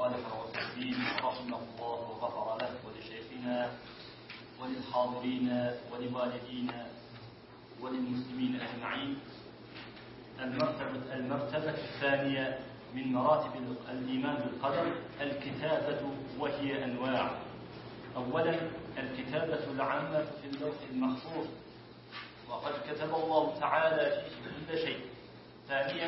الصالح والتسليم رحمه الله وغفر له ولشيخنا وللحاضرين ولوالدينا وللمسلمين أجمعين. المرتبة الثانية من مراتب الإيمان بالقدر الكتابة، وهي أنواع. أولا الكتابة العامة في اللوح المحفوظ، وقد كتب الله تعالى فيه كل شيء. ثانيا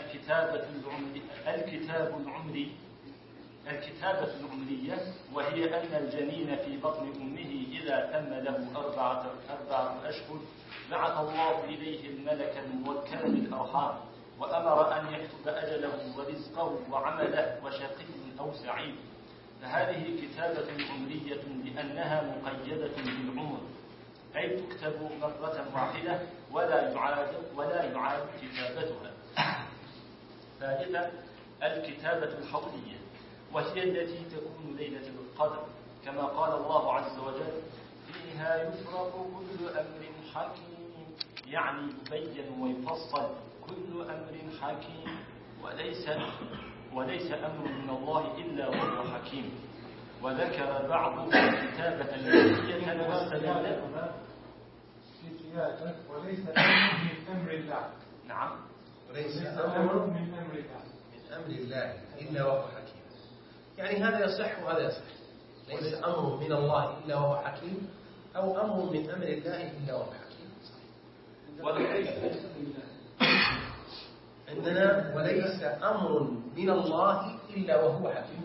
الكتابة العمرية، وهي أن الجنين في بطن أمه إذا تم له 4 أشهر بعث الله إليه الملك الموكل بالأرحام وأمر أن يكتب أجله ورزقه وعمله وشقي أو سعيد. فهذه كتابة عمرية لأنها مقيدة بالعمر، أي تكتب مرة واحدة ولا يعاد كتابتها. ثالثا الكتابة الحولية، وهي التي تكون ليلة القدر، كما قال الله عز وجل: فيها يفرق كل أمر حكيم، يعني يبين ويفصل كل أمر حكيم، وليس أمر من الله إلا وهو حكيم. وذكر بعض الكتابة اليومية واستدل. وليس أمر من أمر الله. نعم، وليس أمر من أمر الله إلا وهو حكيم. يعني هذا يصح وهذا يصح. ليس أمر من الله إلا وهو حكيم، أو أمر من أمر الله إلا وهو حكيم. عندنا وليس أمر من الله إلا وهو حكيم.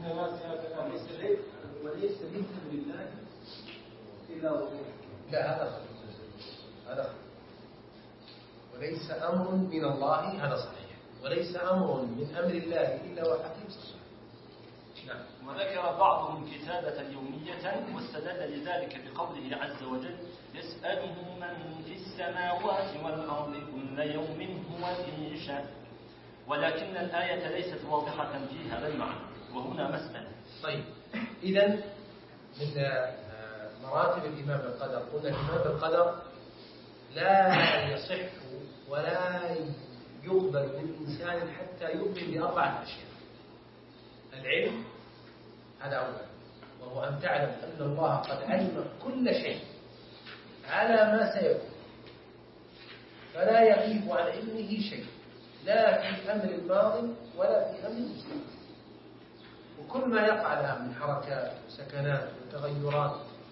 وليس من أمر الله إلا وهو حكيم. لا، هذا وليس أمر من الله، هذا صحيح. وليس أمر من أمر الله إلا وهو حكيم، صحيح. نعم. وذكر بعضهم كتابة يومية واستدل لذلك بقوله عز وجل: يسأله من في السماوات والأرض كل يوم هو في شأن. ولكن الآية ليست واضحة في هذا المعنى، وهنا مسألة. طيب، إذن من مراتب الإيمان بالقدر قلنا الإيمان بالقدر لا يصح ولا يقبل من إنسان حتى يؤمن ب4 أشياء. العلم، هذا أولا، وهو أن تعلم أن الله قد علم كل شيء على ما سيكون، فلا يغيب عن علمه شيء، لا في أمر الماضي ولا في أمر المستقبل. وكل ما يقع لها من حركات وسكنات وتغيرات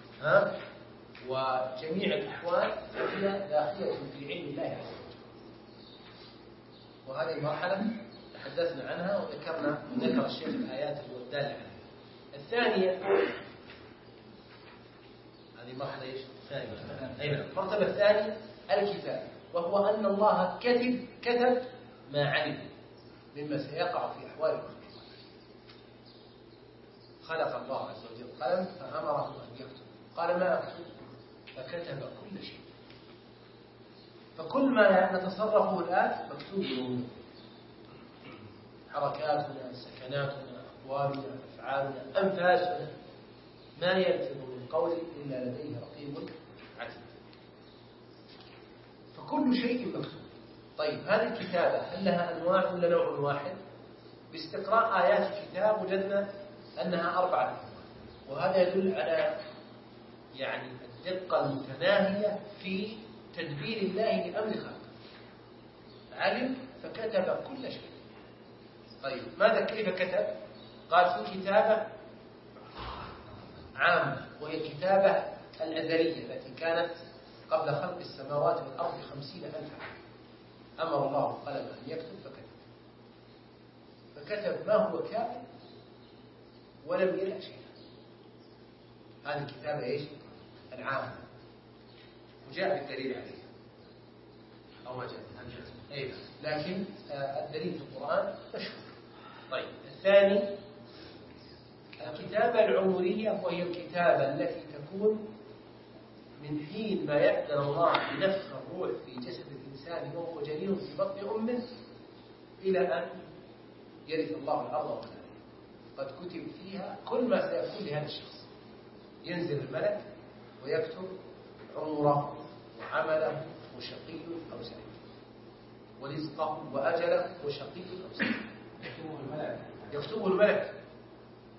وجميع الأحوال فهي داخلة في علم الله عز وجل. وهذه مرحلة تحدثنا عنها وذكر الشيخ الآيات والدالة عليها. الثانية، هذه مرحلة ايش؟ ثانية. المرتبة الثانية الكتاب، وهو أن الله كتب ما علم مما سيقع في أحوال المخلوقات. خلق الله عز وجل قلم فأمره أن يكتب، قال ما أكتب؟ فكتب كل شيء. فكل ما نتصرفه الآن مكتوب له، حركاتنا، سكناتنا، أقوالنا، أفعالنا، أنفاسنا، ما يلفظ من قول إلا لديه رقيب عتيد. فكل شيء مكتوب. طيب، هذه الكتابة هل لها أنواع ولا نوع واحد؟ باستقراء آيات الكتاب وجدنا أنها 4 أنواع، وهذا يدل على يعني الدقة المتناهية في تدبير الله لأمر خلقه. علم فكتب كل شيء. طيب، ماذا كيف كتب؟ قال في كتابة عامة، وهي الكتابة الأزلية التي كانت قبل خلق السماوات والأرض 50,000 عام. أمر الله القلم أن يكتب فكتب ما هو كائن ولم يلأ شيئا. هذه الكتابة ايش؟ العامة، وجاء بالدليل عليها أو ما جاء، لكن الدليل في القرآن مشهور. طيب، الثاني الكتابة العمرية، وهي الكتابة التي تكون من حين ما يأذن الله بنفخ الروح في جسد الإنسان وهو جنين في بطن أمه إلى أن يرث الله الأرض ومن عليها. قد كتب فيها كل ما سيكون لهذا الشخص. ينزل الملك ويكتب عمره وعمله وشقي أو سعيد، ورزقه وأجله وشقي أو سعيد. يكتبه الملك.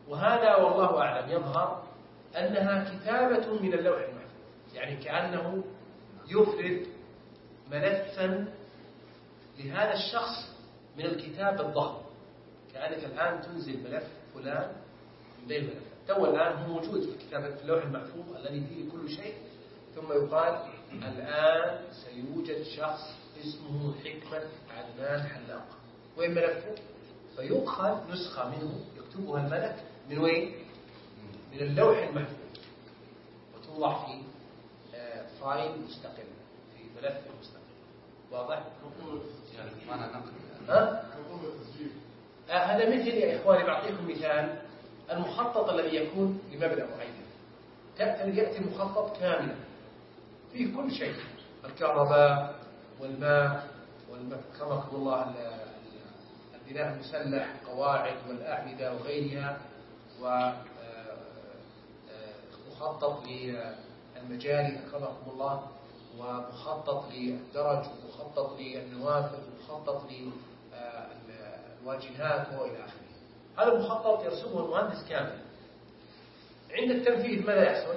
وهذا والله أعلم يظهر أنها كتابة من اللوح المحفوظ، يعني كأنه يفرد ملفا لهذا الشخص من الكتاب الضخم، كأنك الآن تنزل ملف فلان من بين الملفات. تو الآن هو موجود في كتابة اللوح المحفوظ الذي فيه كل شيء، ثم يقال الآن سيوجد شخص اسمه حكمة عدنان حلاق، وين ملفه؟ فيؤخذ نسخة منه يكتبها الملك من وين؟ من اللوح المحفوظ، وتوضع في فايل مستقل، في ملف مستقل. واضح؟ يعني معنى نقل هذا مثل يا إخواني بعطيكم مثال، المخطط الذي يكون لمبنى معين، يأتي المخطط كاملا فيه كل شيء، الكهرباء والماء كرمكم الله البناء المسلح، القواعد والأعمدة وغيرها، ومخطط للمجاري أكرمكم الله، ومخطط للدرج، ومخطط للنوافذ، ومخطط للواجهات وإلى آخره. هذا المخطط يرسمه المهندس كامل. عند التنفيذ ماذا يحصل؟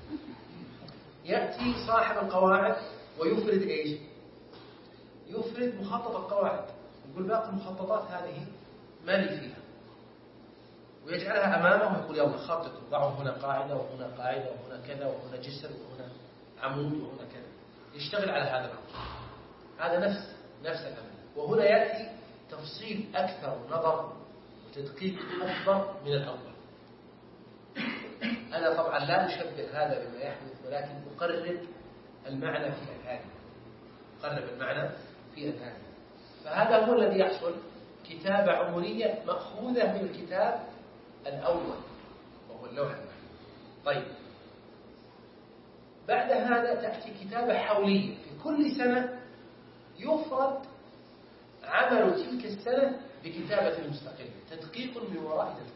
يأتي صاحب القواعد ويفرد إيش؟ يفرد مخطط القواعد، يقول باقي المخططات هذه ما لي فيها، ويجعلها أمامه ويقول يلا خططوا، ضعوا هنا قاعدة وهنا قاعدة وهنا كذا وهنا جسر وهنا عمود وهنا كذا، يشتغل على هذا الأمر. هذا نفس الأمر. وهنا يأتي تفصيل أكثر ونظر وتدقيق أكبر من الأول. أنا طبعا لا أشبه هذا بما يحدث، ولكن أقرب المعنى في أذهاني، فهذا هو الذي يحصل، كتابة عمرية مأخوذة من الكتاب الأول وهو اللوح المحفوظ. طيب، بعد هذا تأتي كتابة حولية، في كل سنة يفرد عمل تلك السنة بكتابة مستقلة، تدقيق من وراء تدقيق.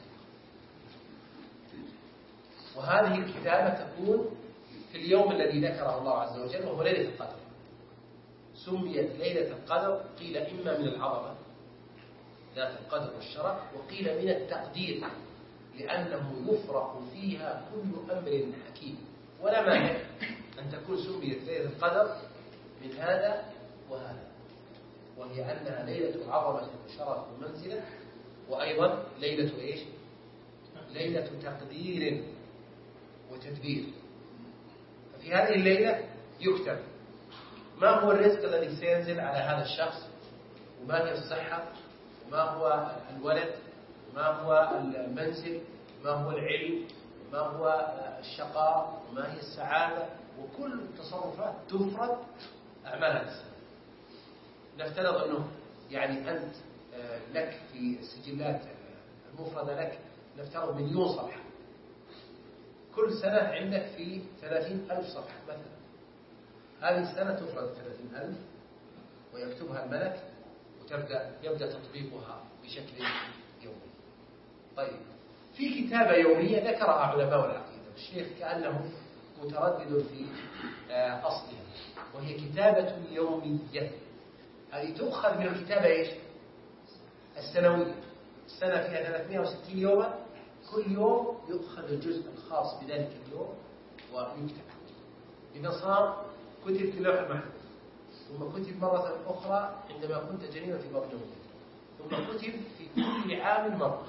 وهذه الكتابة تكون في اليوم الذي ذكره الله عز وجل وهو ليلة القدر. سميت ليلة القدر، قيل إما من العظمة ذات القدر والشرف، وقيل من التقدير، لأنه يفرق فيها كل أمر حكيم. ولا مانع أن تكون سميت ليلة القدر من هذا وهذا، وهي أنها ليلة عظمة وشرف ومنزلة، وأيضا ليلة إيش؟ ليلة تقدير وتدبير. ففي هذه الليلة يكتب ما هو الرزق الذي سينزل على هذا الشخص، وما هي الصحة، وما هو الولد، وما هو المنزل، وما هو العلم، وما هو الشقاء، وما هي السعادة، وكل التصرفات تفرد أعمال هذا السنة. نفترض أنه يعني أنت لك في السجلات المفردة لك نفترض 1,000,000 صفحة، كل سنة عندك في 30,000 صفحة مثلا. هذه السنة تفرد 30,000 ويكتبها الملك، يبدأ تطبيقها بشكل يومي. طيب، في كتابة يومية ذكرها علماء العقيدة، الشيخ كأنه متردد في أصلها، وهي كتابة يومية. هذه تؤخذ من الكتابة إيش؟ السنوية. السنة فيها 360 يوما، كل يوم يؤخذ الجزء الخاص بذلك اليوم ويكتب. إذا صار كتب في اللوح المحفوظ، ثم كتب مرة أخرى عندما كنت جنينا في بطن أمك، ثم كتب في كل عام مرة،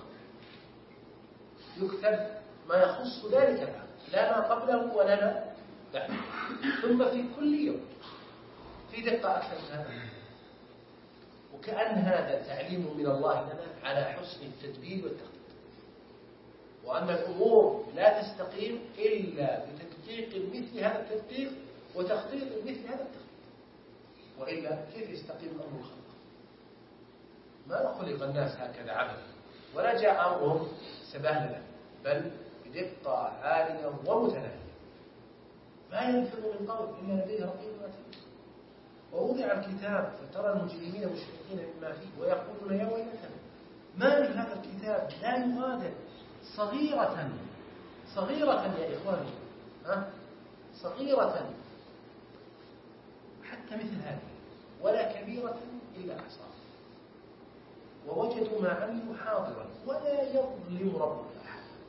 يكتب ما يخص ذلك العام، لا ما قبله ولا ما بعده، ثم في كل يوم في دقة أكثر من هذا. وكأن هذا تعليم من الله لنا على حسن التدبير والتخطيط، وأن الأمور لا تستقيم إلا بتدقيق مثل هذا التدقيق وتخطيط مثل هذا التخطيط، وإلا كيف يستقيم أمر الخلق؟ ما خلق الناس هكذا عبثا، ولا جاء أمرهم سبهللا، بل بدقة عالية ومتناهية. ما يلفظ من قول إلا لديه رقيب عتيد. ووضع الكتاب فترى المجرمين مشفقين مما فيه ويقولون يا ويلتنا ما لهذا الكتاب لا يغادر صغيرة يا إخواني، صغيرة حتى مثل هذه ولا كبيرة إلا أحصاها، ووجدوا ما عملوا حاضرا ولا يظلم ربك أحدا.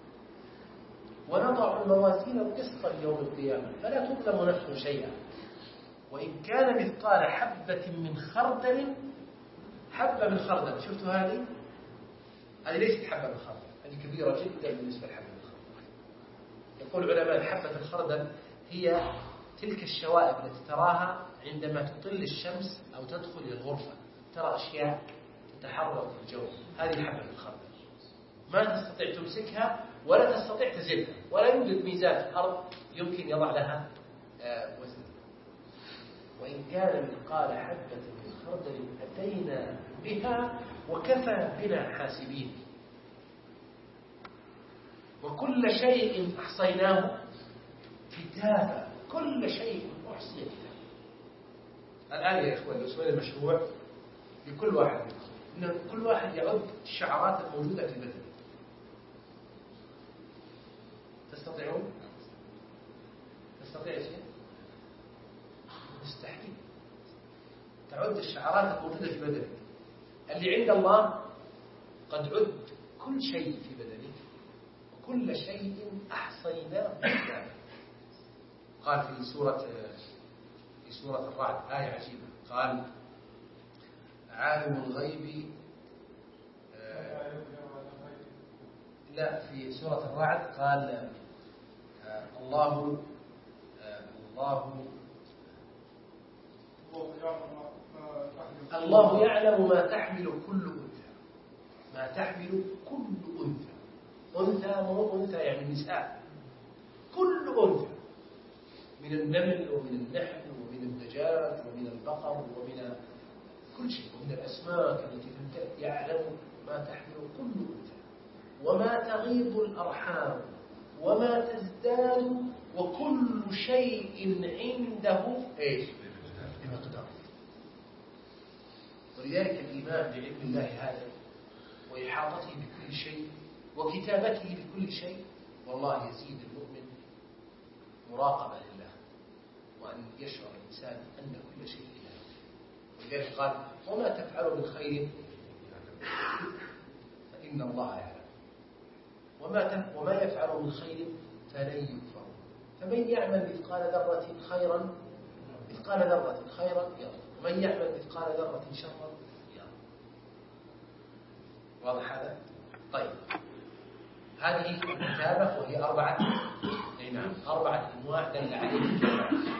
ونضع الموازين القسط يوم القيامة فلا تظلم نفس شيئا وإن كان مثقال حبة من خردل. حبة من خردل، شفتوا هذه ليست حبة من خردل، هذه كبيرة جدا بالنسبة لحبة من خردل. يقول علماء حبة الخردل هي تلك الشوائب التي تراها عندما تطل الشمس أو تدخل إلى الغرفة، ترى أشياء تتحرك في الجو، هذه حبة الخردل. ما تستطيع تمسكها ولا تستطيع تزلها، ولا يوجد ميزان في الأرض يمكن يضع لها وزن. وإن كان مثقال حبة من خردل أتينا بها وكفى بنا حاسبين. وكل شيء أحصيناه كتابا، كل شيء أحصي كتابا. الآن يا إخوان الأسبوع المشروع لكل واحد إن كل واحد يعد الشعرات الموجودة في بدنه. تستطيعون؟ تستطيع شيء؟ مستحيل تعد الشعرات الموجودة في بدنك. اللي عند الله قد عد كل شيء في بدنك وكل شيء أحصيناه كتابا. قال في سورة الرعد آية عجيبة، قال عالم الغيب لا في سورة الرعد قال الله يعلم ما تحمل كل أنثى. ما تحمل كل أنثى. أنثى مو أنثى يعني نساء، كل أنثى من النمل ومن النحل ومن الدجاج ومن البقر ومن كل شيء ومن الأسماك التي تنتهي، يعلم ما تحمل كل أنثى وما تغيض الأرحام وما تزداد وكل شيء عنده إيش؟ بمقدار. ولذلك الإيمان بعلم الله هذا وإحاطته بكل شيء وكتابته بكل شيء والله يزيد المؤمن مراقبة لله، وأن يشعر الإنسان أن كل شيء له. ولذلك قال وما تفعلوا من خير فإن الله يعلم وما يفعلوا من خير فلن يكفروا. فمن يعمل مثقال ذرة خيرا يرى، ومن يعمل مثقال ذرة شرا يرى. واضح هذا؟ طيب هذه الكتابة وهي أربعة أنواع دل عليه الكتابة.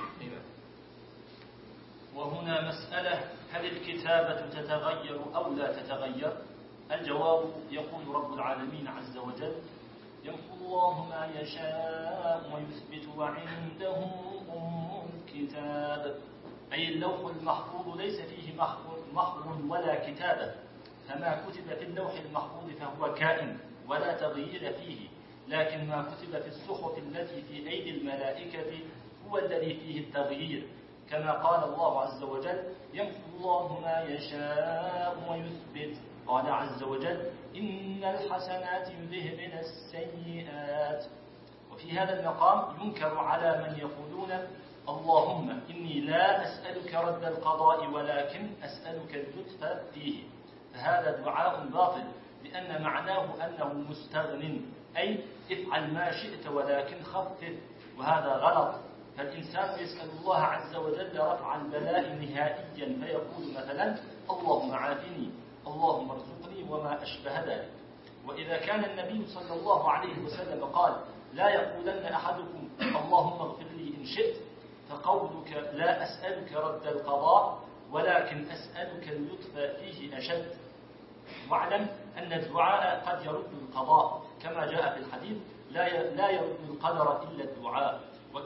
وهنا مسألة: هل الكتابة تتغير أو لا تتغير؟ الجواب: يقول رب العالمين عز وجل: يمحو الله ما يشاء ويثبت وعنده أم الكتاب. أي اللوح المحفوظ ليس فيه محو ولا كتابة، فما كتب في اللوح المحفوظ فهو كائن ولا تغيير فيه، لكن ما كتب في الصحف التي في أيدي الملائكة هو الذي فيه التغيير، كما قال الله عز وجل: يمحو الله ما يشاء ويثبت. قال عز وجل: إن الحسنات يذهبن السيئات. وفي هذا المقام ينكر على من يقولون: اللهم إني لا أسألك رد القضاء ولكن أسألك اللطف فيه، فهذا دعاء باطل، لأن معناه أنه مستغن، أي افعل ما شئت ولكن خفف، وهذا غلط. فالإنسان يسأل الله عز وجل رفع البلاء نهائيا، فيقول مثلا: اللهم عافني، اللهم ارزقني، وما أشبه ذلك. وإذا كان النبي صلى الله عليه وسلم قال: لا يقولن أحدكم اللهم اغفر لي إن شئت، فقولك لا أسألك رد القضاء ولكن أسألك اللطف فيه أشد. واعلم أن الدعاء قد يرد القضاء، كما جاء في الحديث: لا يرد القدر إلا الدعاء.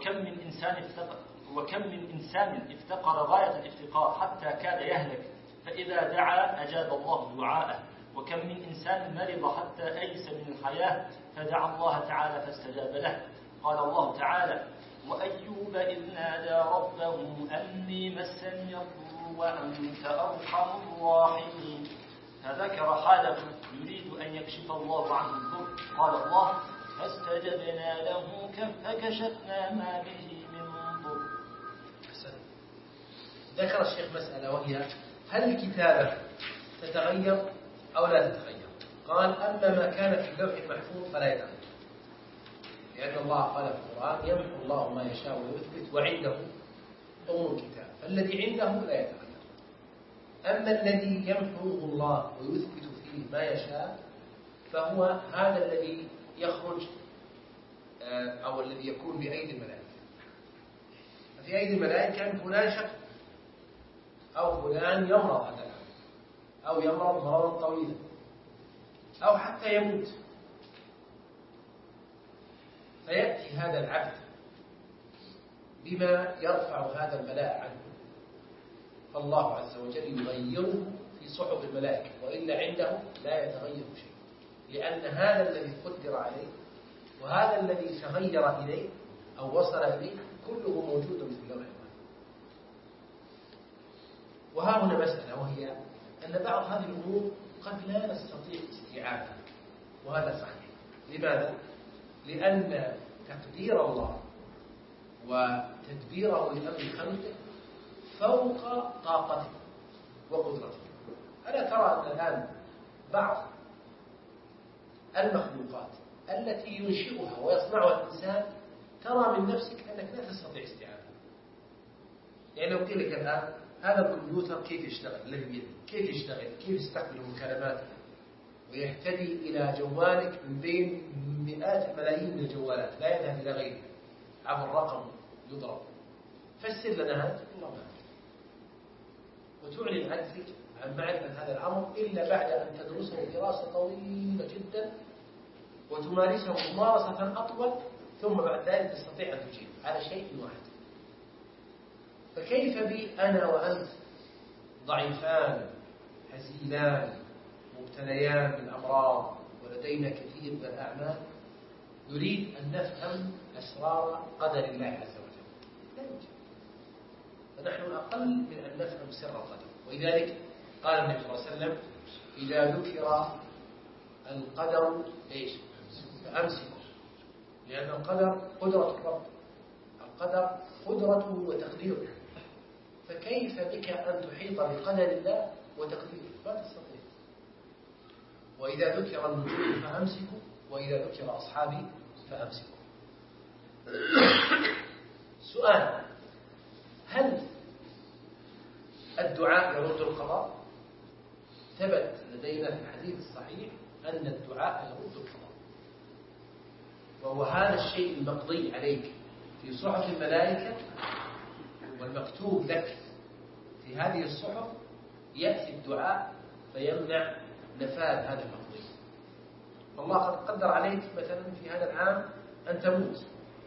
وكم من إنسان افتقر غاية الافتقار حتى كاد يهلك، فإذا دعا أجاب الله دعاءه. وكم من إنسان مرض حتى أيس من الحياة، فدعا الله تعالى فاستجاب له. قال الله تعالى: وأيوب إذ نادى ربه أني مسني الضر وأنت أرحم الراحمين، فذكر حاله يريد أن يكشف الله عنه الضر. قال الله: فاستجبنا له فكشفنا ما به من ضر. ذكر الشيخ مسألة، وهي: هل الكتابة تتغير أو لا تتغير؟ قال: أما ما كان في اللوح المحفوظ فلا يتغير، لأن الله قال في القرآن يمحو الله ما يشاء ويثبت وعنده أم الكتاب، فالذي عنده لا يتغير. أما الذي يمحوه الله ويثبت فيه ما يشاء فهو هذا الذي يخرج أو الذي يكون بأيدي الملائكة. ففي أيدي الملائكة أن فلان شك أو فلان يمرض هذا الأمر أو يمرض مرضا طويلا أو حتى يموت، فيأتي هذا العبد بما يرفع هذا البلاء عنه، فالله عز وجل يغيره في صحف الملائكة، وإلا عنده لا يتغير شيء، لأن هذا الذي قدر عليه وهذا الذي تغير إليه أو وصل إليه كله موجود في اللوح المحفوظ. وها هنا مسألة، وهي أن بعض هذه الأمور قد لا نستطيع استيعابها، وهذا صحيح. لماذا؟ لأن تقدير الله وتدبيره لأمر خلقه فوق طاقته وقدرته. ألا ترى أن الآن بعض المخلوقات التي ينشئها ويصنعها الإنسان ترى من نفسك أنك لا تستطيع استيعابها؟ يعني لو قيل لك الآن هذا الكمبيوتر كيف يشتغل الذي بيدك، كيف يشتغل، كيف يستقبل المكالمات ويهتدي إلى جوالك من بين مئات الملايين من الجوالات لا يذهب إلى غيره عبر رقم يضرب، فسر لنا هذا. والله ما وتعلن عجزك عن معرفة هذا الأمر إلا بعد أن تدرسه دراسة طويلة جدا وتمارسه ممارسة أطول، ثم بعد ذلك تستطيع أن تجيب على شيء واحد. فكيف بي أنا وأنت ضعيفان هزيلان مبتليان بالأمراض ولدينا كثير من الأعمال نريد أن نفهم أسرار قدر الله عز وجل؟ لا يمكن. فنحن أقل من أن نفهم سر القدر. ولذلك قال النبي صلى الله عليه وسلم إذا ذكر القدر إيش؟ فأمسكوا، لأن القدر قدرة الرب، القدر قدرته وتقديره، فكيف بك أن تحيط بقدر الله وتقديره؟ لا تستطيع. وإذا ذكر النجوم فأمسكوا، وإذا ذكر أصحابي فأمسكوا. سؤال: هل الدعاء يرد القضاء؟ ثبت لدينا في الحديث الصحيح أن الدعاء يرد القضاء، وهو هذا الشيء المقضي عليك في صحف الملائكة والمكتوب لك في هذه الصحف، يأتي الدعاء فيمنع نفاذ هذا المقضي. فالله قد قدر عليك مثلا في هذا العام أن تموت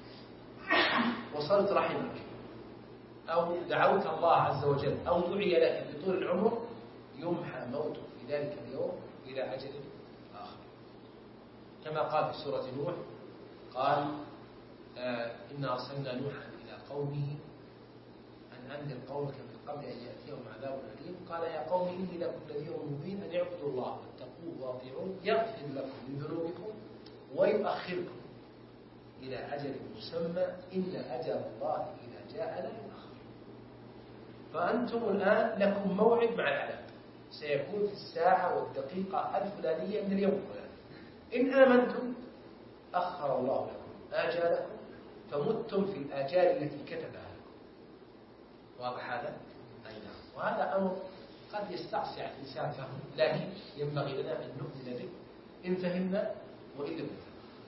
وصلت رحمك، أو دعوت الله عز وجل أو دعي لك بطول العمر، يمحى موتك في ذلك اليوم إلى أجل آخر، كما قال في سورة نوح قال إنا أرسلنا نوحا إلى قومه أن أنذر قومك من قبل أن يأتيهم عذاب أليم قال يا قوم إني لكم نذير مبين أن اعبدوا الله واتقوه وأطيعون يغفر لكم من ذنوبكم ويؤخركم إلى أجل مسمى إن أجل الله إذا جاء لا يؤخر. فأنتم الآن لكم موعد مع العذاب، سيكون في الساعة والدقيقة الفلانية من اليوم الفلاني. إن آمنتم أخر الله لكم آجالكم فمتم في الآجال التي كتبها لكم. واضح هذا؟ أي نعم. وهذا أمر قد يستعصي على الإنسان فهمه، لكن ينبغي لنا أن نؤمن به إن فهمنا وإن لم نفهم.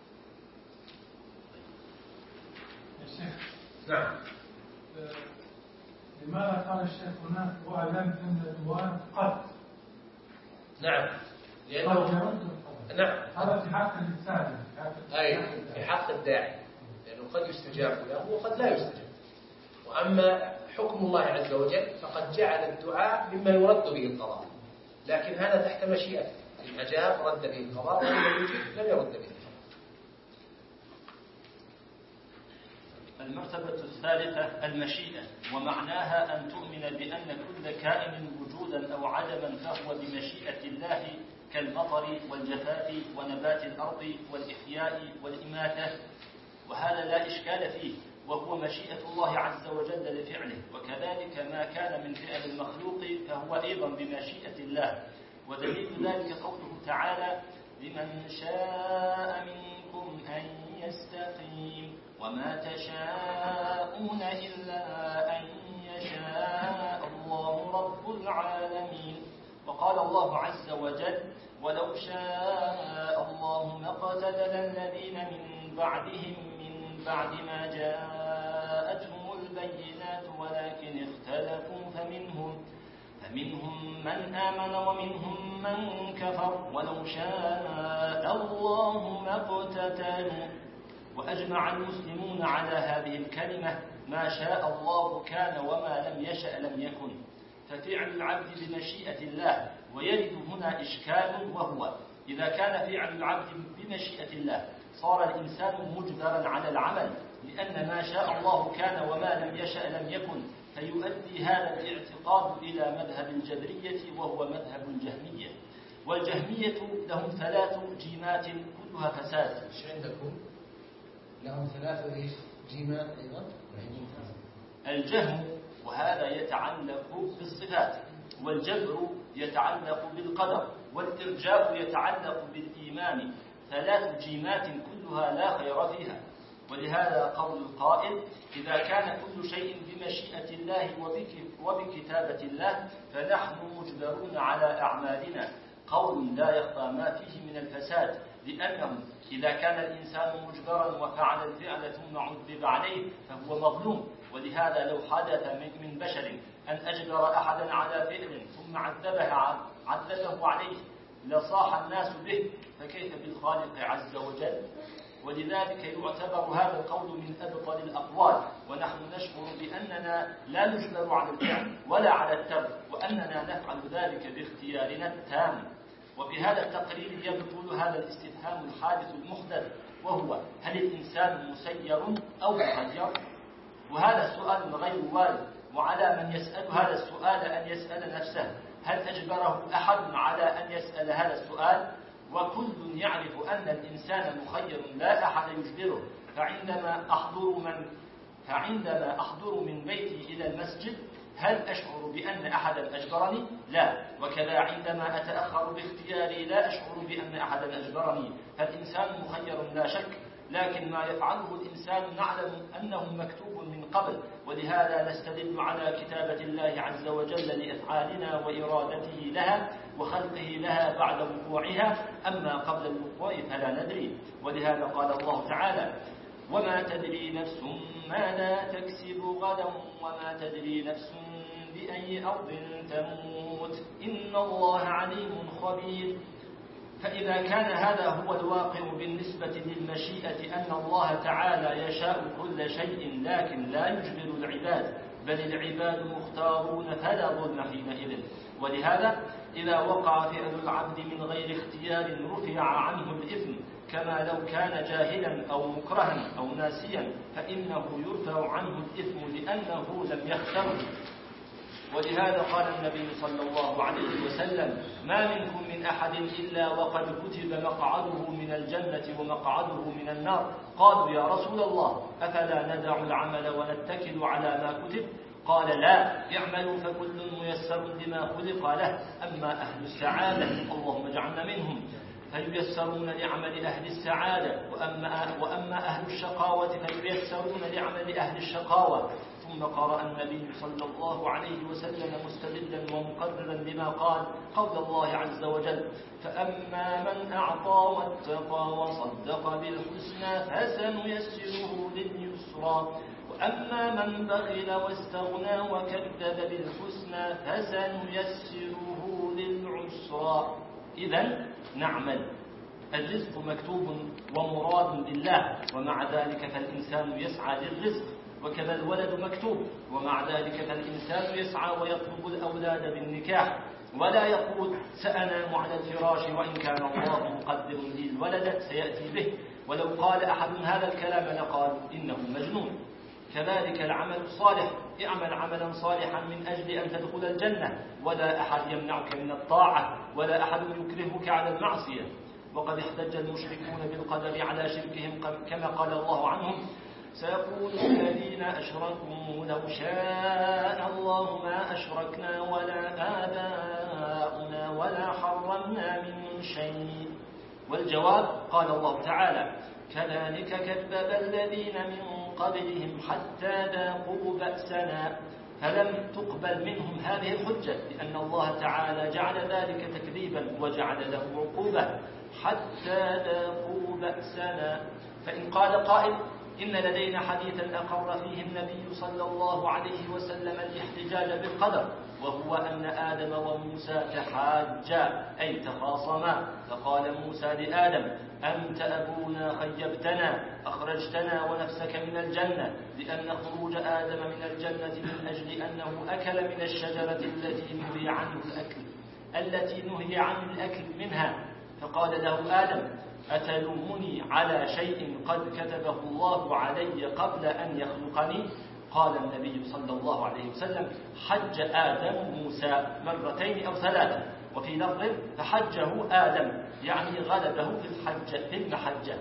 يا شيخ، نعم. لماذا قال الشيخ هناك وأعلمت أن الدعاء قد؟ نعم، لأنه نعم هذا في حق الإنسان، أي في حق الداعي، لأنه قد يستجاب له وقد لا يستجاب. وأما حكم الله عز وجل فقد جعل الدعاء مما يرد به القضاء، لكن هذا تحت مشيئته، إن أجاب رد به القضاء وإن لم يجب لم يرد به القضاء. المرتبة الثالثة المشيئة، ومعناها أن تؤمن بأن كل كائن وجودا أو عدما فهو بمشيئة الله، كالمطر والجفاف ونبات الأرض والإحياء والإماتة، وهذا لا إشكال فيه، وهو مشيئة الله عز وجل لفعله. وكذلك ما كان من فعل المخلوق فهو أيضا بمشيئة الله، ودليل ذلك قوله تعالى: لمن شاء منكم أن يستقيم. قال الله عز وجل: ولو شاء الله ما اقتتل الذين من بعدهم من بعد ما جاءتهم البينات ولكن اختلفوا فمنهم من آمن ومنهم من كفر ولو شاء الله ما اقتتلوا. وأجمع المسلمون على هذه الكلمة: ما شاء الله كان وما لم يشأ لم يكن. ففعل العبد بمشيئة الله. ويرد هنا إشكال، وهو إذا كان فعل العبد بمشيئة الله صار الإنسان مجبرا على العمل، لأن ما شاء الله كان وما لم يشأ لم يكن، فيؤدي هذا الاعتقاد إلى مذهب الجبرية وهو مذهب الجهمية. والجهمية لهم 3 جيمات كلها فساد. ايش عندكم؟ لهم 3 جيمات أيضا. الجهم وهذا يتعلق بالصفات، والجبر يتعلق بالقدر، والإرجاء يتعلق بالإيمان. 3 جيمات كلها لا خير فيها. ولهذا قول القائل: إذا كان كل شيء بمشيئة الله وبكتابة الله فنحن مجبرون على أعمالنا، قول لا يخفى ما فيه من الفساد. لأنه إذا كان الإنسان مجبرا وفعل الفعل ثم عذب عليه فهو مظلوم. ولهذا لو حدث من بشر أن أجبر أحدا على فعل ثم عذبه عليه لصاح الناس به، فكيف بالخالق عز وجل؟ ولذلك يعتبر هذا القول من أبطل الأقوال. ونحن نشعر بأننا لا نجبر على الفعل ولا على الترك، وأننا نفعل ذلك باختيارنا التام. وبهذا التقرير يبطل هذا الاستفهام الحادث المحدث، وهو: هل الإنسان مسير أو مخير؟ وهذا السؤال غير وارد. وعلى من يسأل هذا السؤال أن يسأل نفسه: هل أجبره أحد على أن يسأل هذا السؤال؟ وكل يعرف أن الإنسان مخير لا أحد يجبره. فعندما أحضر من بيتي إلى المسجد هل أشعر بأن أحدا أجبرني؟ لا. وكذا عندما أتأخر باختياري لا أشعر بأن أحدا أجبرني. فالإنسان مخير لا شك، لكن ما يفعله الإنسان نعلم أنه مكتوب من قبل. ولهذا نستدل على كتابة الله عز وجل لأفعالنا وإرادته لها وخلقه لها بعد وقوعها، أما قبل الوقوع فلا ندري. ولهذا قال الله تعالى: وما تدري نفس ماذا تكسب غدا وما تدري نفس بأي أرض تموت إن الله عليم خبير. فإذا كان هذا هو الواقع بالنسبة للمشيئة، أن الله تعالى يشاء كل شيء لكن لا يجبر العباد، بل العباد مختارون فلا ظلم حينئذ. ولهذا إذا وقع فعل العبد من غير اختيار رفع عنه الإثم، كما لو كان جاهلا أو مكرها أو ناسيا فإنه يرفع عنه الإثم لأنه لم يختره. ولهذا قال النبي صلى الله عليه وسلم: ما منكم من أحد إلا وقد كتب مقعده من الجنة ومقعده من النار. قالوا: يا رسول الله أفلا ندع العمل ونتكل على ما كتب؟ قال: لا، اعملوا فكل ميسر لما خلق له. أما أهل السعادة اللهم اجعلنا منهم فييسرون لعمل أهل السعادة، وأما أهل الشقاوة فييسرون لعمل أهل الشقاوة. ثم قرأ النبي صلى الله عليه وسلم مستدلا ومقررا لما قال قول الله عز وجل: فأما من أعطى واتقى وصدق بالحسنى فسنيسره لليسرى، وأما من بخل واستغنى وكذب بالحسنى فسنيسره للعسرى. إذن نعمل، الرزق مكتوب ومراد لله، ومع ذلك فالإنسان يسعى للرزق. وكذا الولد مكتوب، ومع ذلك فالإنسان يسعى ويطلب الأولاد بالنكاح، ولا يقول سأنام على الفراش وإن كان الله مقدر لي الولد سيأتي به. ولو قال أحد هذا الكلام لقالوا إنه مجنون. كذلك العمل الصالح، اعمل عملا صالحا من أجل أن تدخل الجنة، ولا أحد يمنعك من الطاعة، ولا أحد يكرهك على المعصية. وقد احتج المشركون بالقدر على شركهم كما قال الله عنهم: سيقول الذين أشركوا لو شاء الله ما أشركنا ولا آباؤنا ولا حرمنا من شيء. والجواب قال الله تعالى: كذلك كذب الذين من قبلهم حتى ذاقوا بأسنا فلم تقبل منهم هذه الحجة، لأن الله تعالى جعل ذلك تكذيبا وجعل له عقوبة حتى لاقوا بأسنا. فإن قال قائل إن لدينا حديثا أقر فيه النبي صلى الله عليه وسلم الاحتجاج بالقدر، وهو أن آدم وموسى تحاجا أي تخاصما، فقال موسى لآدم: أنت أبونا خيبتنا، أخرجتنا ونفسك من الجنة، لأن خروج آدم من الجنة من أجل أنه أكل من الشجرة التي نهي عنه الأكل منها. فقال له آدم: أتلومني على شيء قد كتبه الله علي قبل أن يخلقني؟ قال النبي صلى الله عليه وسلم: حج آدم موسى مرتين أو ثلاثة، وفي لفظ فحجه آدم، يعني غلبه في المحجة.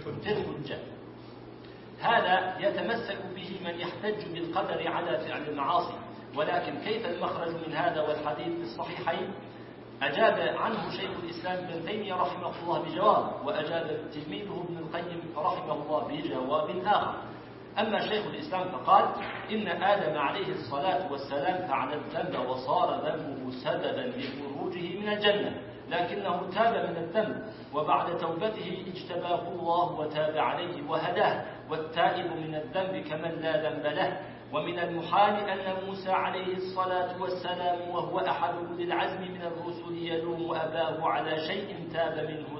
هذا يتمسك به من يحتج بالقدر على فعل المعاصي. ولكن كيف المخرج من هذا والحديث في الصحيحين؟ أجاب عنه شيخ الإسلام ابن تيمية رحمه الله بجواب، وأجاب تلميذه ابن القيم رحمه الله بجواب آخر. أما شيخ الإسلام فقال إن آدم عليه الصلاة والسلام فعل الذنب وصار ذنبه سببا لخروجه من الجنة، لكنه تاب من الذنب، وبعد توبته اجتباه الله وتاب عليه وهداه، والتائب من الذنب كمن لا ذنب له. ومن المحال أن موسى عليه الصلاة والسلام وهو أحد أولي العزم من الرسل يلوم أباه على شيء تاب منه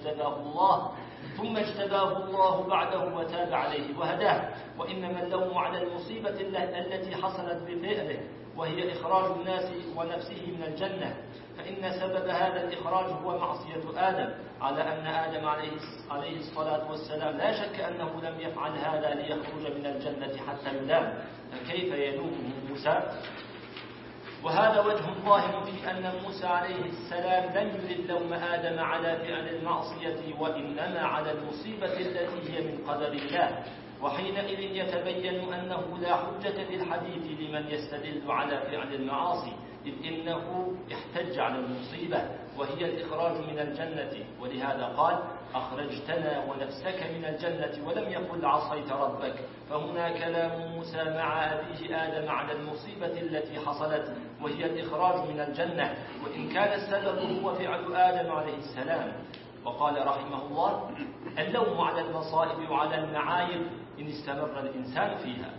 ثم اجتباه الله بعده وتاب عليه وهداه، وإنما اللوم على المصيبة التي حصلت بفعله، وهي إخراج الناس ونفسه من الجنة، فإن سبب هذا الإخراج هو معصية آدم، على أن آدم عليه الصلاة والسلام لا شك أنه لم يفعل هذا ليخرج من الجنة حتى يلام، فكيف يلومه موسى؟ وهذا وجه ظاهر في أن موسى عليه السلام لم يرد لوم آدم على فعل المعصية، وإنما على المصيبة التي هي من قدر الله. وحينئذ يتبين أنه لا حجة في الحديث لمن يستدل على فعل المعاصي، إذ إنه احتج على المصيبة وهي الإخراج من الجنة، ولهذا قال: أخرجتنا ونفسك من الجنة، ولم يقل عصيت ربك. فهنا كلام موسى مع أبيه آدم على المصيبة التي حصلت وهي الإخراج من الجنة، وإن كان السبب هو فعل آدم عليه السلام. وقال رحمه الله: اللوم على المصائب وعلى المعايب إن استمر الإنسان فيها.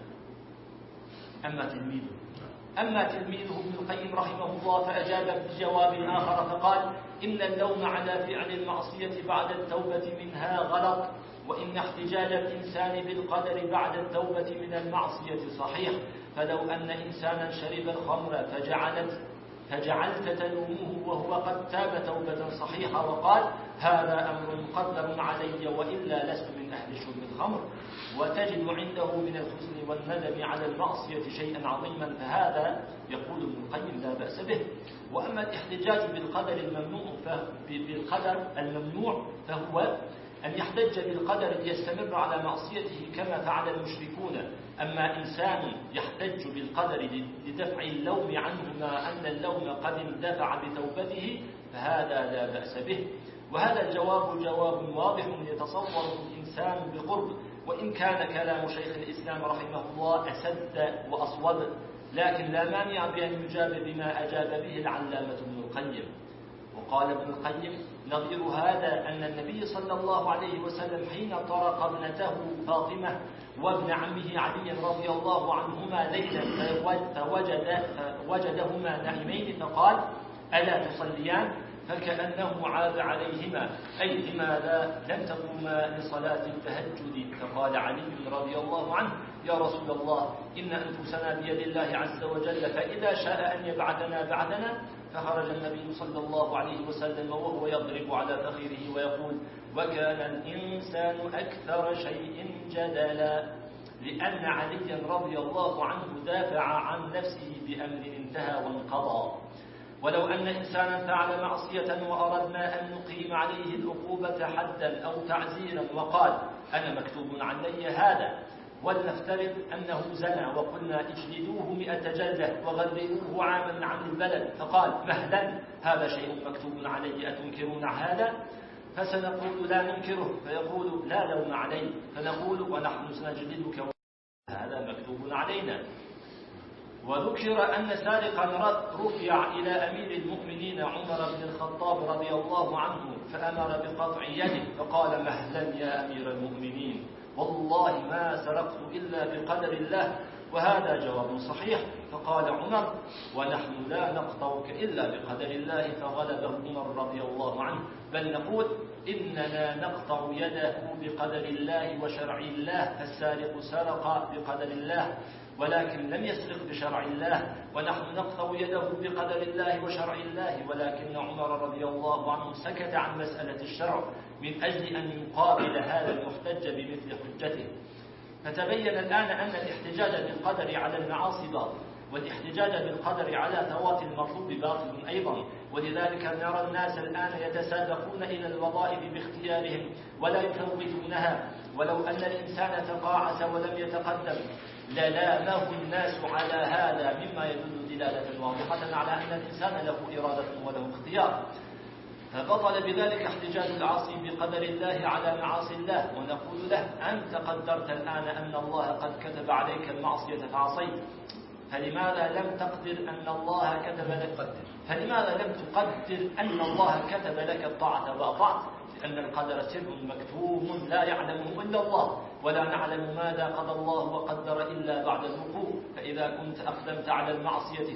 أما تلميذه ابن القيم رحمه الله فأجاب بجواب آخر فقال: إن اللوم على فعل المعصية بعد التوبة منها غلط، وإن احتجاج الإنسان بالقدر بعد التوبة من المعصية صحيح. فلو أن إنسانا شرب الخمر فجعلت تلومه وهو قد تاب توبة صحيحة وقال: هذا أمر مقدر علي وإلا لست من أهل شرب الخمر، وتجد عنده من الحزن والندم على المعصية شيئا عظيما، فهذا يقول ابن القيم لا بأس به. وأما الاحتجاج بالقدر الممنوع فهو أن يحتج بالقدر ليستمر على معصيته كما فعل المشركون. أما إنسان يحتج بالقدر لدفع اللوم عنه مع أن اللوم قد اندفع بتوبته فهذا لا بأس به. وهذا الجواب جواب واضح يتصوره الإنسان بقرب، وإن كان كلام شيخ الإسلام رحمه الله أسد وأصوب، لكن لا مانع بأن يجاب بما أجاب به العلامة ابن القيم. وقال ابن القيم: نظير هذا أن النبي صلى الله عليه وسلم حين طرق ابنته فاطمة وابن عمه علي رضي الله عنهما ليلا فوجدهما نائمين فقال: ألا تصليان؟ فكأنه عاب عليهما، أي لماذا لم تقوما لصلاة التهجد؟ فقال علي رضي الله عنه: يا رسول الله، إن أنفسنا بيد الله عز وجل، فإذا شاء أن يبعثنا بعثنا. فخرج النبي صلى الله عليه وسلم وهو يضرب على فخذه ويقول: وكان الإنسان أكثر شيء جدلا، لأن عليا رضي الله عنه دافع عن نفسه بأمر انتهى وانقضى. ولو أن إنسانا فعل معصية وأردنا أن نقيم عليه العقوبة حدا أو تعزيرا وقال: أنا مكتوب علي هذا، ولنفترض أنه زنى وقلنا اجلدوه 100 جلدة وغربوه عاما عن البلد، فقال: مهلا، هذا شيء مكتوب علي، أتنكرون هذا؟ فسنقول: لا ننكره. فيقول: لا لوم عليه. فنقول: ونحن سنجلدك، هذا مكتوب علينا. وذكر أن سارقا رفع إلى أمير المؤمنين عمر بن الخطاب رضي الله عنه فأمر بقطع يده، فقال: مهلا يا أمير المؤمنين، والله ما سرقت إلا بقدر الله، وهذا جواب صحيح. فقال عمر: ونحن لا نقطعك إلا بقدر الله. فغلبه عمر رضي الله عنه، بل نقول إننا نقطع يده بقدر الله وشرع الله، فالسارق سرق بقدر الله ولكن لم يسرق بشرع الله، ونحن نقطع يده بقدر الله وشرع الله، ولكن عمر رضي الله عنه سكت عن مسألة الشرع من أجل أن يقابل هذا المحتج بمثل حجته. فتبين الآن أن الاحتجاج بالقدر على المعاصي باطل، والاحتجاج بالقدر على ثوات المطلوب باطل أيضا. ولذلك نرى الناس الآن يتسابقون إلى الوظائف باختيارهم ولا يفوتونها، ولو أن الإنسان تقاعس ولم يتقدم للامه الناس على هذا، مما يدل دلالة واضحة على أن الإنسان له إرادة وله اختيار. فبطل بذلك احتجاج العاصي بقدر الله على معاصي الله، ونقول له: أنت قدرت الآن أن الله قد كتب عليك المعصية فعصيت، فلماذا لم تقدر أن الله كتب لك فلماذا لم تقدر أن الله كتب لك الطاعة وأطعت؟ لأن القدر سر مكتوم لا يعلمه إلا الله، ولا نعلم ماذا قضى الله وقدر إلا بعد الوقوع. فإذا كنت أقدمت على المعصية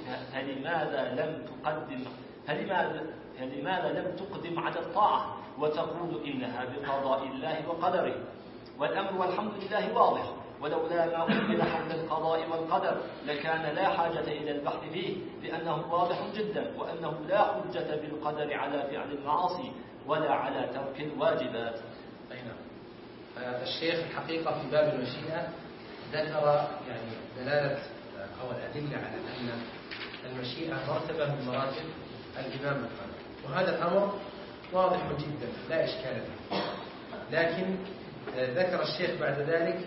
فلماذا لم تقدم على الطاعة وتقول إنها بقضاء الله وقدره؟ والأمر والحمد لله واضح، ولولا ما أمر حول القضاء والقدر لكان لا حاجة إلى البحث فيه، لأنه واضح جدا، وأنه لا حجة بالقدر على فعل المعاصي ولا على ترك الواجبات. الشيخ الحقيقة في باب المشيئة ذكر دلالة أو الأدلة على أن المشيئة مرتبة من مراتب الإمام القدر، وهذا الأمر واضح جدا لا إشكال فيه. لكن ذكر الشيخ بعد ذلك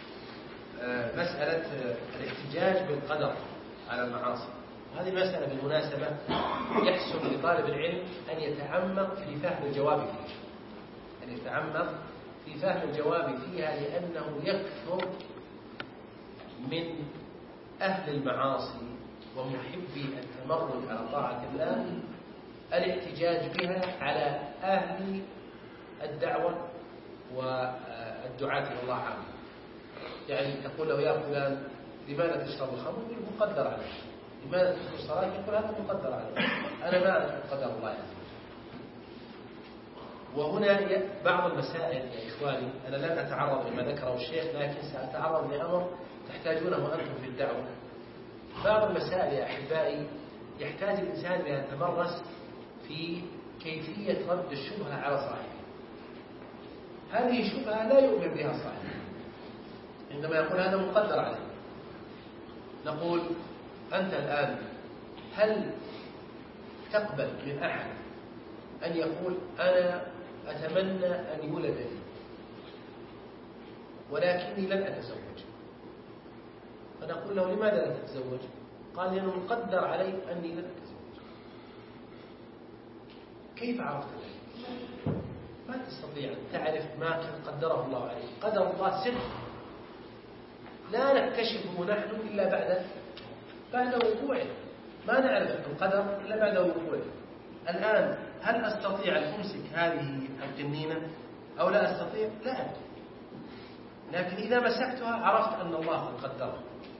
مسألة الاحتجاج بالقدر على المعاصي، وهذه مسألة بالمناسبة يحسن لطالب العلم أن يتعمق في فهم الجواب فيها، لأنه يكثر من أهل المعاصي ومحبي التمرد على طاعة الله الاحتجاج بها على أهل الدعوة والدعاة إلى الله عامة. يعني تقول له: يا فلان لماذا تشرب الخمر؟ يقول: مقدر عليه. لماذا تدخل الصلاة؟ يقول: هذا مقدر عليه، أنا ما أعرف قدر الله يعني. وهنا بعض المسائل يا إخواني، أنا لن أتعرض لما ذكره الشيخ، لكن سأتعرض لأمر تحتاجونه أنتم في الدعوة. بعض المسائل يا أحبائي يحتاج الإنسان أن يتمرس في كيفية رد الشبهة على صاحبه. هذه الشبهة لا يؤمن بها صاحبه، عندما يقول هذا مقدر عليه نقول: أنت الآن هل تقبل من أحد أن يقول: أنا أتمنى أن يولد لي ولكني لن أتزوج؟ فنقول له: لماذا لن تتزوج؟ قال: لأنه مقدر علي أني لن أتزوج. كيف عرفت ذلك؟ ما تستطيع أن تعرف ما قدره الله عليه. قدر الله سر لا نكتشفه نحن إلا بعد وقوعه، ما نعرف القدر إلا بعد وقوعه. الآن هل أستطيع أن أمسك هذه القنينة أو لا أستطيع؟ لا أدري، لكن إذا مسكتها عرفت أن الله قد قدرها.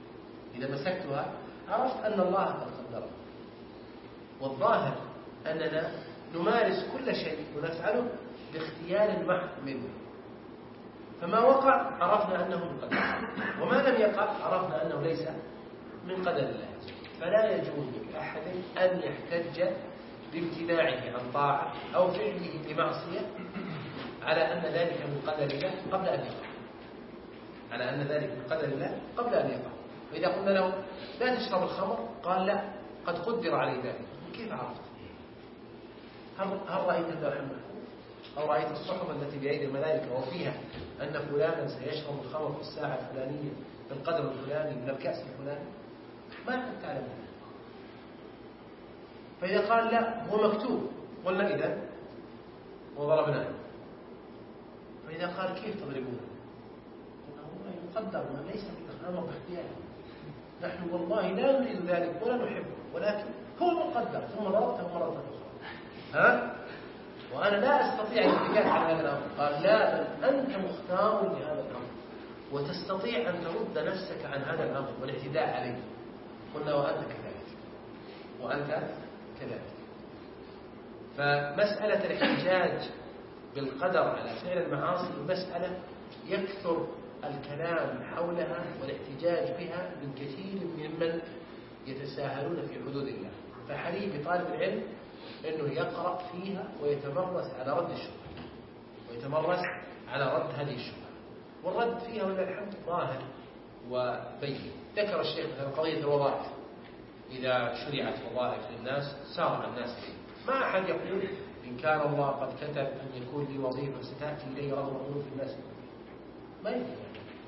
والظاهر أننا نمارس كل شيء ونفعله باختيار محض منه، فما وقع عرفنا أنه من قدر، وما لم يقع عرفنا أنه ليس من قدر الله. فلا يجوز لأحد أن يحتج بامتناعه عن طاعة أو فعله بمعصية على أن ذلك من قدر الله قبل أن يقع. فإذا قلنا له: لا تشرب الخمر، قال: لا، قد قدر علي ذلك. كيف عرفت؟ هل رأيت اللوح المحفوظ أو رأيت الصحف التي بأيدي الملائكة وفيها أن فلانا سيشرب الخمر في الساعة الفلانية بالقدر الفلاني من الكأس الفلاني؟ ما كنت تعلم. فإذا قال: لا، هو مكتوب، قلنا: إذن وضربناه. فإذا قال: كيف تضربونه؟ قلنا: هو يقدر، ما ليس بالأمر باختياره. نحن والله لا نريد ذلك ولا نحبه، ولكن هو مقدر، ثم ضربته مرة أخرى. وأنا لا أستطيع الاتكال على هذا الأمر. قال لا، بل أنت مختار لهذا الأمر وتستطيع أن ترد نفسك عن هذا الأمر والاعتداء عليه. قلنا وأنت كذلك، وأنت كذلك. فمسألة الاحتجاج بالقدر على فعل المعاصي مسألة يكثر الكلام حولها والاحتجاج بها من كثير ممن يتساهلون في حدود الله. فحري بطالب العلم أنه يقرأ فيها ويتمرس على رد الشبهة، ويتمرس على رد هذه الشبهة. والرد فيها ولله الحمد ظاهر وبين. ذكر الشيخ مثلا قضية الوظائف، إذا شرعت وظائف للناس سارع الناس فيه. ما أحد يقول إن كان الله قد كتب أن يكون لي وظيفة ستأتي إلي رغم أنوف الناس، ما يمكن.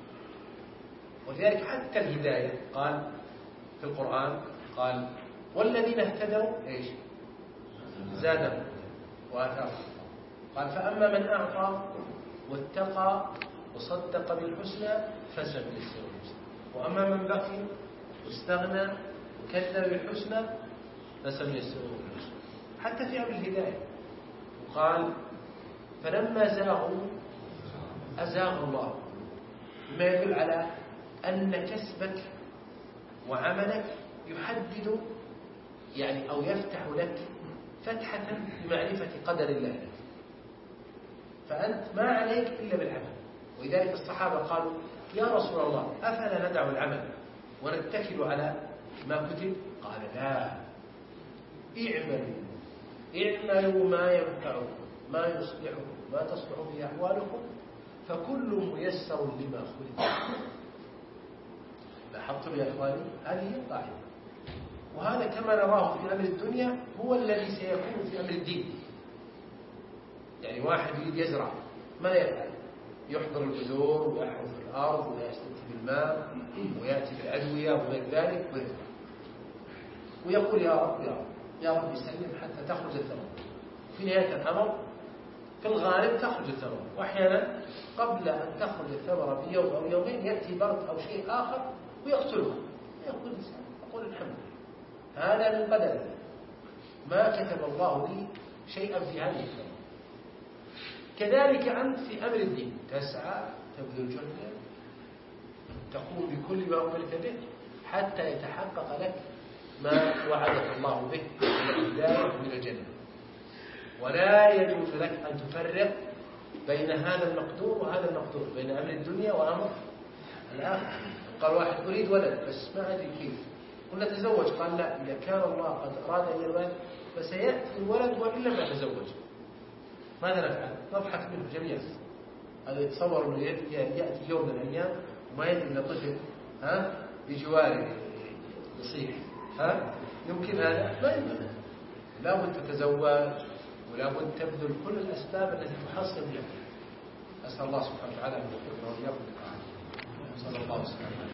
ولذلك حتى الهداية قال في القرآن، قال والذين اهتدوا إيش؟ زادهم وآتاهم. قال فأما من أعطى واتقى وصدق بالحسنى فسنيسره اليسرى، وأما من بخل واستغنى وكذب بالحسنى فسنيسره اليسرى. حتى في أمر الهداية وقال فلما زاغوا أزاغ الله، ما يدل على أن كسبك وعملك يحدد يعني أو يفتح لك فتحة بمعرفة قدر الله لك، فأنت ما عليك إلا بالعمل. ولذلك الصحابة قالوا يا رسول الله أفلا ندع العمل ونتكل على ما كتب؟ قال لا، اعملوا ما ينفعكم ما يصلحكم ما تصلح به أحوالكم فكل ميسر لما خلق. لاحظتم يا إخواني؟ هذه هي القاعدة، وهذا كما نراه في أمر الدنيا هو الذي سيكون في أمر الدين. يعني واحد يريد يزرع، ماذا يفعل؟ يحضر البذور ويحفر في الأرض ويستكتب الماء ويأتي بالأدوية وغير ذلك ويزرع، ويقول يا رب يا رب يا رب يسلم حتى تخرج الثمرة. في نهاية الأمر في الغالب تخرج الثمرة، وأحيانا قبل أن تخرج الثمرة بيوم أو يومين يأتي برد أو شيء آخر ويقتلها. يقول الإنسان يقول الحمد لله هذا من قدر الله، ما كتب الله لي شيئا في هذه الثمرة. كذلك أنت في أمر الدين تسعى تبذل جهدا تقوم بكل ما أمرت به حتى يتحقق لك ما وعدك الله به من الهداية من الجنة. ولا يجوز لك أن تفرق بين هذا المقدور وهذا المقدور، بين أمر الدنيا وأمر الآخرة. قال واحد أريد ولد بس ما أدري كيف، قلنا تزوج، قال لا، إذا كان الله قد أراد أن الولد فسيأتي الولد وإلا ما تزوج. ماذا نفعل؟ نضحك منه جميعا. هذا يتصور أنه يأتي يوم من الأيام وما يدري أن طفل بجواره يصيح، يمكن هذا؟ ما يمكن. لا بد تتزوج ولا بد تبذل كل الأسباب التي تحصل بها. أسأل الله سبحانه وتعالى أن يوفقنا وإياكم. صلى الله عليه وسلم.